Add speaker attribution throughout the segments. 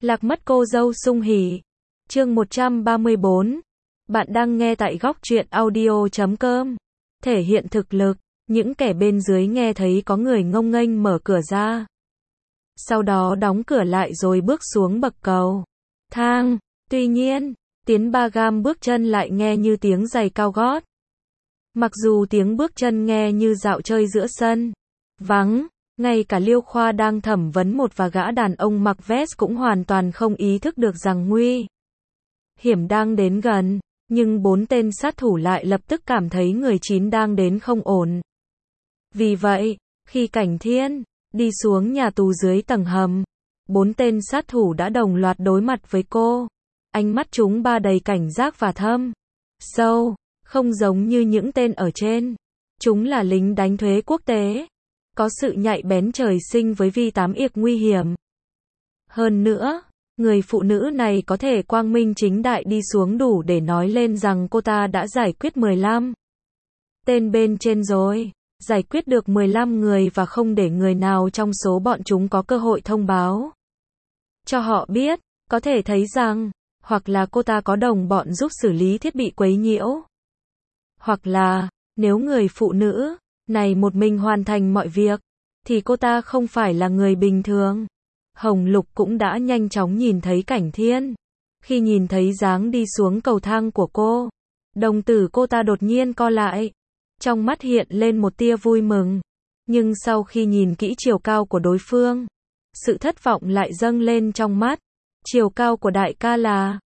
Speaker 1: Lạc mất cô dâu sung hỉ. Chương 134. Bạn đang nghe tại góc truyện audio.com. Thể hiện thực lực, những kẻ bên dưới nghe thấy có người ngông nghênh mở cửa ra. Sau đó đóng cửa lại rồi bước xuống bậc cầu thang. Tuy nhiên, tiếng ba gam bước chân lại nghe như tiếng giày cao gót. Mặc dù tiếng bước chân nghe như dạo chơi giữa sân vắng, ngay cả Liêu Khoa đang thẩm vấn một và gã đàn ông mặc vest cũng hoàn toàn không ý thức được rằng nguy hiểm đang đến gần, nhưng 4 tên sát thủ lại lập tức cảm thấy người 9 đang đến không ổn. Vì vậy, khi Cảnh Thiên đi xuống nhà tù dưới tầng hầm, 4 tên sát thủ đã đồng loạt đối mặt với cô. Ánh mắt chúng ba đầy cảnh giác và thâm sâu, không giống như những tên ở trên. Chúng là lính đánh thuế quốc tế, có sự nhạy bén trời sinh với vi 8 yệc nguy hiểm. Hơn nữa, người phụ nữ này có thể quang minh chính đại đi xuống đủ để nói lên rằng cô ta đã giải quyết 15 tên bên trên rồi, giải quyết được 15 người và không để người nào trong số bọn chúng có cơ hội thông báo cho họ biết. Có thể thấy rằng, hoặc là cô ta có đồng bọn giúp xử lý thiết bị quấy nhiễu, hoặc là, nếu người phụ nữ này một mình hoàn thành mọi việc, thì cô ta không phải là người bình thường. Hồng Lục cũng đã nhanh chóng nhìn thấy Cảnh Thiên. Khi nhìn thấy dáng đi xuống cầu thang của cô, đồng tử cô ta đột nhiên co lại. Trong mắt hiện lên một tia vui mừng. Nhưng sau khi nhìn kỹ chiều cao của đối phương, sự thất vọng lại dâng lên trong mắt. Chiều cao của đại ca là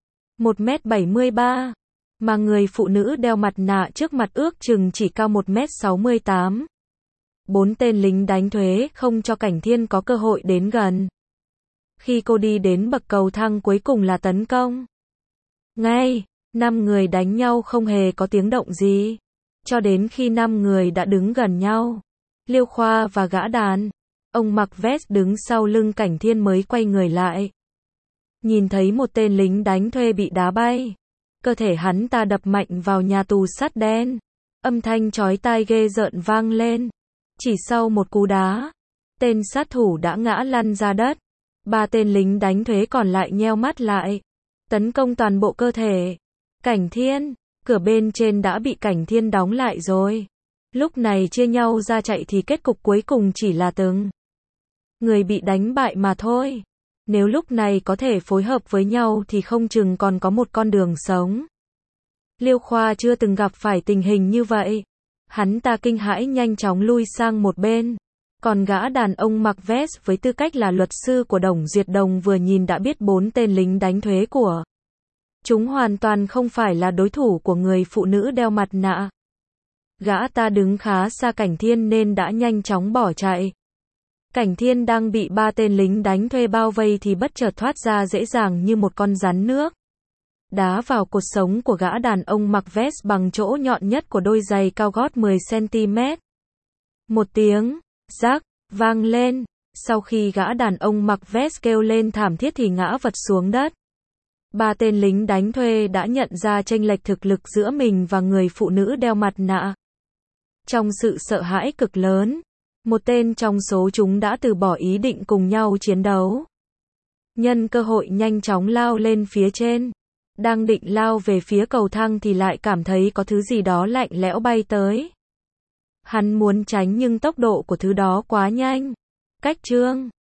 Speaker 1: 1m73, mà người phụ nữ đeo mặt nạ trước mặt ước chừng chỉ cao 1m68. 4 tên lính đánh thuế không cho Cảnh Thiên có cơ hội đến gần. Khi cô đi đến bậc cầu thang cuối cùng là tấn công. Ngay, 5 người đánh nhau không hề có tiếng động gì. Cho đến khi 5 người đã đứng gần nhau. Liêu Khoa và gã đàn ông mặc vest đứng sau lưng Cảnh Thiên mới quay người lại. Nhìn thấy một tên lính đánh thuê bị đá bay. Cơ thể hắn ta đập mạnh vào nhà tù sắt đen. Âm thanh chói tai ghê rợn vang lên. Chỉ sau một cú đá, tên sát thủ đã ngã lăn ra đất. 3 tên lính đánh thuế còn lại nheo mắt lại, tấn công toàn bộ cơ thể. Cảnh Thiên, cửa bên trên đã bị Cảnh Thiên đóng lại rồi. Lúc này chia nhau ra chạy thì kết cục cuối cùng chỉ là từng người bị đánh bại mà thôi. Nếu lúc này có thể phối hợp với nhau thì không chừng còn có một con đường sống. Liêu Khoa chưa từng gặp phải tình hình như vậy. Hắn ta kinh hãi nhanh chóng lui sang một bên. Còn gã đàn ông mặc vest với tư cách là luật sư của Đồng Diệt Đồng vừa nhìn đã biết 4 tên lính đánh thuế của chúng hoàn toàn không phải là đối thủ của người phụ nữ đeo mặt nạ. Gã ta đứng khá xa Cảnh Thiên nên đã nhanh chóng bỏ chạy. Cảnh Thiên đang bị 3 tên lính đánh thuê bao vây thì bất chợt thoát ra dễ dàng như một con rắn nước. Đá vào cột sống của gã đàn ông mặc vest bằng chỗ nhọn nhất của đôi giày cao gót 10cm. Một tiếng rắc vang lên. Sau khi gã đàn ông mặc vest kêu lên thảm thiết thì ngã vật xuống đất. 3 tên lính đánh thuê đã nhận ra chênh lệch thực lực giữa mình và người phụ nữ đeo mặt nạ. Trong sự sợ hãi cực lớn, một tên trong số chúng đã từ bỏ ý định cùng nhau chiến đấu. Nhân cơ hội nhanh chóng lao lên phía trên. Đang định lao về phía cầu thang thì lại cảm thấy có thứ gì đó lạnh lẽo bay tới. Hắn muốn tránh nhưng tốc độ của thứ đó quá nhanh. Cách chương